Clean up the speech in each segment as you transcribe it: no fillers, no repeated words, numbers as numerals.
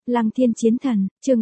Lăng Thiên Chiến Thần, chương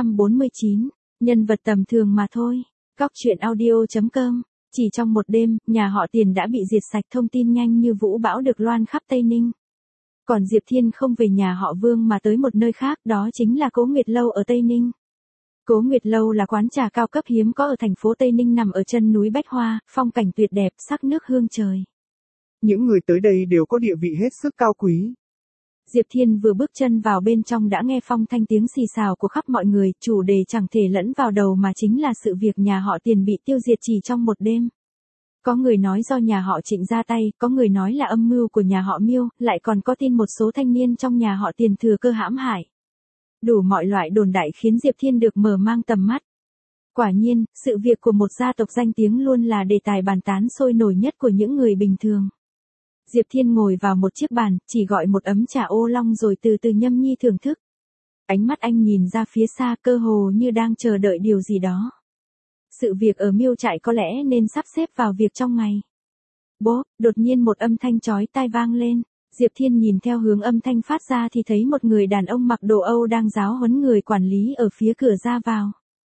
449, nhân vật tầm thường mà thôi. Cóc truyện audio.com. Chỉ trong một đêm, nhà họ Tiền đã bị diệt sạch, thông tin nhanh như vũ bão được loan khắp Tây Ninh. Còn Diệp Thiên không về nhà họ Vương mà tới một nơi khác, đó chính là Cố Nguyệt Lâu ở Tây Ninh. Cố Nguyệt Lâu là quán trà cao cấp hiếm có ở thành phố Tây Ninh, nằm ở chân núi Bách Hoa, phong cảnh tuyệt đẹp, sắc nước hương trời. Những người tới đây đều có địa vị hết sức cao quý. Diệp Thiên vừa bước chân vào bên trong đã nghe phong thanh tiếng xì xào của khắp mọi người, chủ đề chẳng thể lẫn vào đầu mà chính là sự việc nhà họ Tiền bị tiêu diệt chỉ trong một đêm. Có người nói do nhà họ Trịnh ra tay, có người nói là âm mưu của nhà họ Miêu, lại còn có tin một số thanh niên trong nhà họ Tiền thừa cơ hãm hại. Đủ mọi loại đồn đại khiến Diệp Thiên được mở mang tầm mắt. Quả nhiên, sự việc của một gia tộc danh tiếng luôn là đề tài bàn tán sôi nổi nhất của những người bình thường. Diệp Thiên ngồi vào một chiếc bàn, chỉ gọi một ấm trà ô long rồi từ từ nhâm nhi thưởng thức. Ánh mắt anh nhìn ra phía xa, cơ hồ như đang chờ đợi điều gì đó. Sự việc ở Miêu trại có lẽ nên sắp xếp vào việc trong ngày. Bố, đột nhiên một âm thanh chói tai vang lên. Diệp Thiên nhìn theo hướng âm thanh phát ra thì thấy một người đàn ông mặc đồ Âu đang giáo huấn người quản lý ở phía cửa ra vào.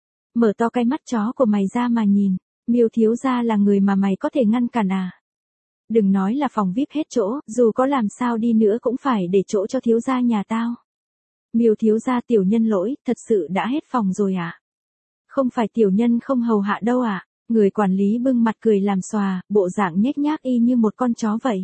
Mở to cái mắt chó của mày ra mà nhìn, Miêu thiếu gia là người mà mày có thể ngăn cản à? Đừng nói là phòng VIP hết chỗ, dù có làm sao đi nữa cũng phải để chỗ cho thiếu gia nhà tao. Miêu thiếu gia, tiểu nhân lỗi, thật sự đã hết phòng rồi à? Không phải tiểu nhân không hầu hạ đâu à? Người quản lý bưng mặt cười làm xòa, bộ dạng nhếch nhác y như một con chó vậy.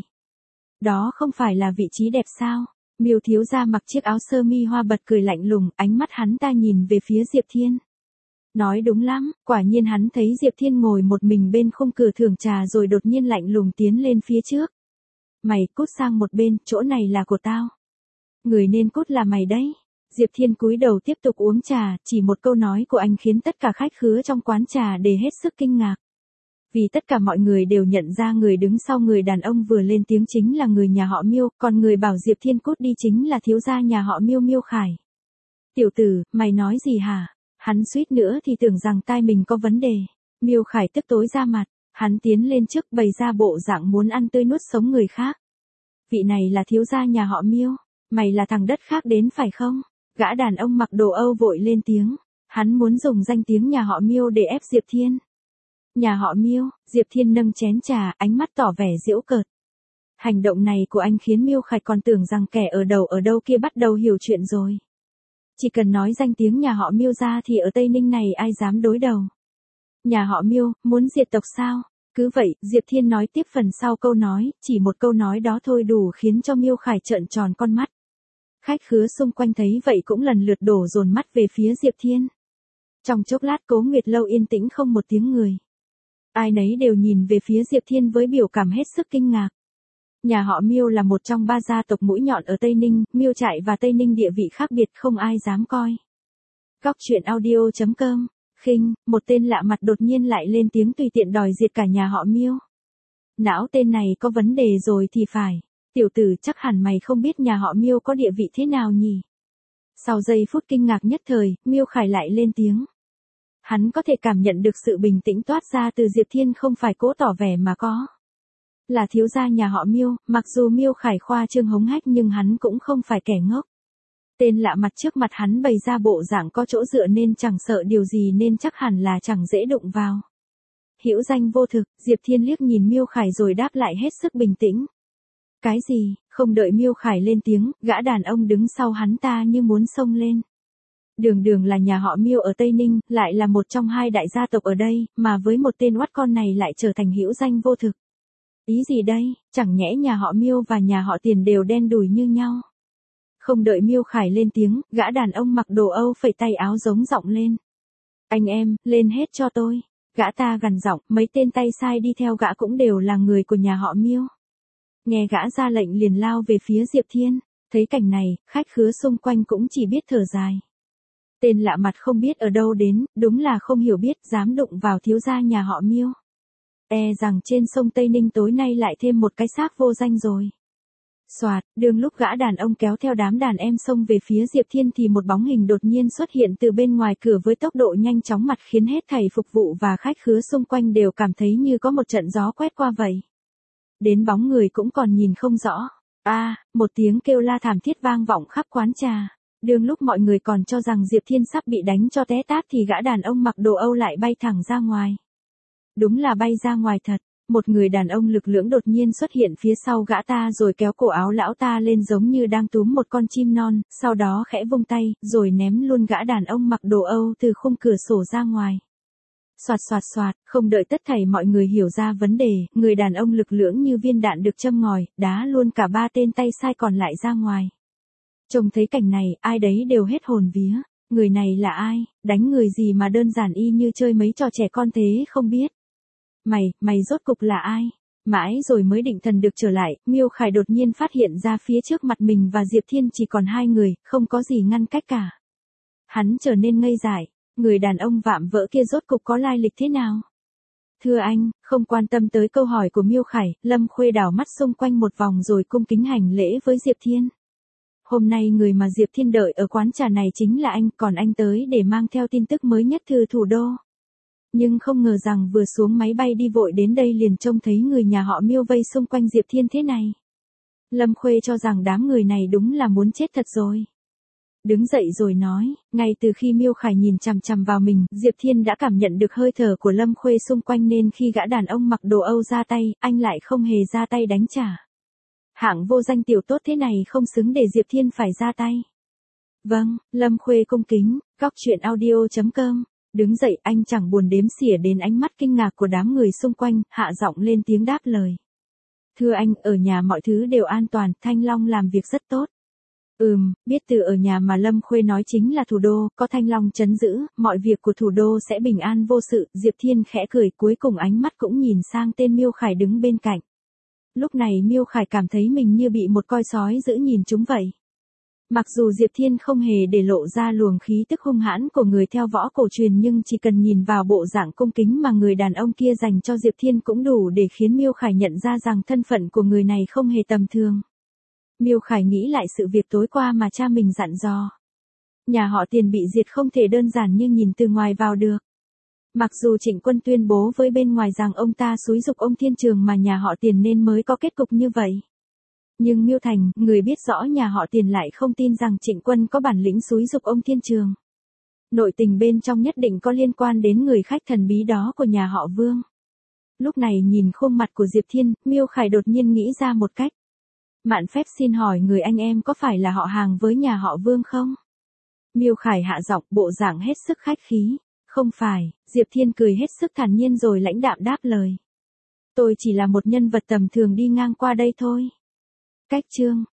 Đó không phải là vị trí đẹp sao? Miêu thiếu gia mặc chiếc áo sơ mi hoa bật cười lạnh lùng, ánh mắt hắn ta nhìn về phía Diệp Thiên. Nói đúng lắm, quả nhiên hắn thấy Diệp Thiên ngồi một mình bên khung cửa thưởng trà rồi đột nhiên lạnh lùng tiến lên phía trước. Mày cút sang một bên, chỗ này là của tao. Người nên cút là mày đấy. Diệp Thiên cúi đầu tiếp tục uống trà, chỉ một câu nói của anh khiến tất cả khách khứa trong quán trà đều hết sức kinh ngạc. Vì tất cả mọi người đều nhận ra người đứng sau người đàn ông vừa lên tiếng chính là người nhà họ Miêu, còn người bảo Diệp Thiên cút đi chính là thiếu gia nhà họ Miêu, Miêu Khải. Tiểu tử, mày nói gì hả? Hắn suýt nữa thì tưởng rằng tai mình có vấn đề. Miêu Khải tức tối ra mặt, hắn tiến lên trước bày ra bộ dạng muốn ăn tươi nuốt sống người khác. Vị này là thiếu gia nhà họ Miêu, mày là thằng đất khác đến phải không? Gã đàn ông mặc đồ Âu vội lên tiếng, hắn muốn dùng danh tiếng nhà họ Miêu để ép Diệp Thiên. Nhà họ Miêu, Diệp Thiên nâng chén trà, ánh mắt tỏ vẻ giễu cợt. Hành động này của anh khiến Miêu Khải còn tưởng rằng kẻ ở đâu kia bắt đầu hiểu chuyện rồi. Chỉ cần nói danh tiếng nhà họ Miêu ra thì ở Tây Ninh này ai dám đối đầu. Nhà họ Miêu, muốn diệt tộc sao? Cứ vậy, Diệp Thiên nói tiếp phần sau câu nói, chỉ một câu nói đó thôi đủ khiến cho Miêu Khải trợn tròn con mắt. Khách khứa xung quanh thấy vậy cũng lần lượt đổ dồn mắt về phía Diệp Thiên. Trong chốc lát Cố Nguyệt Lâu yên tĩnh không một tiếng người. Ai nấy đều nhìn về phía Diệp Thiên với biểu cảm hết sức kinh ngạc. Nhà họ Miêu là một trong ba gia tộc mũi nhọn ở Tây Ninh, Miêu trại và Tây Ninh địa vị khác biệt không ai dám coi. Cóc truyện audio.com. Khinh, một tên lạ mặt đột nhiên lại lên tiếng tùy tiện đòi diệt cả nhà họ Miêu. Não tên này có vấn đề rồi thì phải. Tiểu tử, chắc hẳn mày không biết nhà họ Miêu có địa vị thế nào nhỉ? Sau giây phút kinh ngạc nhất thời, Miêu Khải lại lên tiếng. Hắn có thể cảm nhận được sự bình tĩnh toát ra từ Diệp Thiên, không phải cố tỏ vẻ mà có. Là thiếu gia nhà họ Miêu, mặc dù Miêu Khải khoa trương hống hách nhưng hắn cũng không phải kẻ ngốc. Tên lạ mặt trước mặt hắn bày ra bộ dạng có chỗ dựa nên chẳng sợ điều gì nên chắc hẳn là chẳng dễ đụng vào. Hữu danh vô thực, Diệp Thiên liếc nhìn Miêu Khải rồi đáp lại hết sức bình tĩnh. Cái gì? Không đợi Miêu Khải lên tiếng, gã đàn ông đứng sau hắn ta như muốn xông lên. Đường là nhà họ Miêu ở Tây Ninh, lại là một trong hai đại gia tộc ở đây, mà với một tên oắt con này lại trở thành hữu danh vô thực. Ý gì đây, chẳng nhẽ nhà họ Miêu và nhà họ Tiền đều đen đủi như nhau? Không đợi Miêu Khải lên tiếng, gã đàn ông mặc đồ Âu phẩy tay áo giống giọng lên. Anh em, lên hết cho tôi. Gã ta gằn giọng, mấy tên tay sai đi theo gã cũng đều là người của nhà họ Miêu. Nghe gã ra lệnh liền lao về phía Diệp Thiên. Thấy cảnh này, khách khứa xung quanh cũng chỉ biết thở dài. Tên lạ mặt không biết ở đâu đến, đúng là không hiểu biết, dám đụng vào thiếu gia nhà họ Miêu. E rằng trên sông Tây Ninh tối nay lại thêm một cái xác vô danh rồi. Soạt, đường lúc gã đàn ông kéo theo đám đàn em xông về phía Diệp Thiên thì một bóng hình đột nhiên xuất hiện từ bên ngoài cửa với tốc độ nhanh chóng mặt khiến hết thảy phục vụ và khách khứa xung quanh đều cảm thấy như có một trận gió quét qua vậy. Đến bóng người cũng còn nhìn không rõ. Một tiếng kêu la thảm thiết vang vọng khắp quán trà. Đương lúc mọi người còn cho rằng Diệp Thiên sắp bị đánh cho té tát thì gã đàn ông mặc đồ Âu lại bay thẳng ra ngoài. Đúng là bay ra ngoài thật, một người đàn ông lực lưỡng đột nhiên xuất hiện phía sau gã ta rồi kéo cổ áo lão ta lên giống như đang túm một con chim non, sau đó khẽ vung tay, rồi ném luôn gã đàn ông mặc đồ Âu từ khung cửa sổ ra ngoài. Soạt soạt soạt, không đợi tất thảy mọi người hiểu ra vấn đề, người đàn ông lực lưỡng như viên đạn được châm ngòi, đá luôn cả 3 tên tay sai còn lại ra ngoài. Trông thấy cảnh này, ai đấy đều hết hồn vía. Người này là ai, đánh người gì mà đơn giản y như chơi mấy trò trẻ con thế không biết. Mày rốt cục là ai? Mãi rồi mới định thần được trở lại, Miêu Khải đột nhiên phát hiện ra phía trước mặt mình và Diệp Thiên chỉ còn 2 người, không có gì ngăn cách cả. Hắn trở nên ngây dại, người đàn ông vạm vỡ kia rốt cục có lai lịch thế nào? Thưa anh, không quan tâm tới câu hỏi của Miêu Khải, Lâm Khuê đảo mắt xung quanh một vòng rồi cung kính hành lễ với Diệp Thiên. Hôm nay người mà Diệp Thiên đợi ở quán trà này chính là anh, còn anh tới để mang theo tin tức mới nhất từ thủ đô. Nhưng không ngờ rằng vừa xuống máy bay đi vội đến đây liền trông thấy người nhà họ Miêu vây xung quanh Diệp Thiên thế này. Lâm Khuê cho rằng đám người này đúng là muốn chết thật rồi. Đứng dậy rồi nói, ngay từ khi Miêu Khải nhìn chằm chằm vào mình, Diệp Thiên đã cảm nhận được hơi thở của Lâm Khuê xung quanh nên khi gã đàn ông mặc đồ Âu ra tay, anh lại không hề ra tay đánh trả. Hạng vô danh tiểu tốt thế này không xứng để Diệp Thiên phải ra tay. Vâng, Lâm Khuê cung kính, goctruyện.audio.com. Đứng dậy anh chẳng buồn đếm xỉa đến ánh mắt kinh ngạc của đám người xung quanh, hạ giọng lên tiếng đáp lời. Thưa anh, ở nhà mọi thứ đều an toàn, Thanh Long làm việc rất tốt. Biết từ ở nhà mà Lâm Khuê nói chính là thủ đô, có Thanh Long trấn giữ, mọi việc của thủ đô sẽ bình an vô sự, Diệp Thiên khẽ cười cuối cùng ánh mắt cũng nhìn sang tên Miêu Khải đứng bên cạnh. Lúc này Miêu Khải cảm thấy mình như bị một coi sói dữ nhìn chúng vậy. Mặc dù Diệp Thiên không hề để lộ ra luồng khí tức hung hãn của người theo võ cổ truyền nhưng chỉ cần nhìn vào bộ dạng cung kính mà người đàn ông kia dành cho Diệp Thiên cũng đủ để khiến Miêu Khải nhận ra rằng thân phận của người này không hề tầm thường. Miêu Khải nghĩ lại sự việc tối qua mà cha mình dặn dò. Nhà họ Tiền bị diệt không thể đơn giản như nhìn từ ngoài vào được. Mặc dù Trịnh Quân tuyên bố với bên ngoài rằng ông ta xúi giục ông Thiên Trường mà nhà họ Tiền nên mới có kết cục như vậy. Nhưng Miêu Thành, người biết rõ nhà họ Tiền lại không tin rằng Trịnh Quân có bản lĩnh xúi giục ông Thiên Trường. Nội tình bên trong nhất định có liên quan đến người khách thần bí đó của nhà họ Vương. Lúc này nhìn khuôn mặt của Diệp Thiên, Miêu Khải đột nhiên nghĩ ra một cách. Mạn phép xin hỏi người anh em có phải là họ hàng với nhà họ Vương không? Miêu Khải hạ giọng, bộ dạng hết sức khách khí. Không phải, Diệp Thiên cười hết sức thản nhiên rồi lãnh đạm đáp lời. Tôi chỉ là một nhân vật tầm thường đi ngang qua đây thôi. Cách chương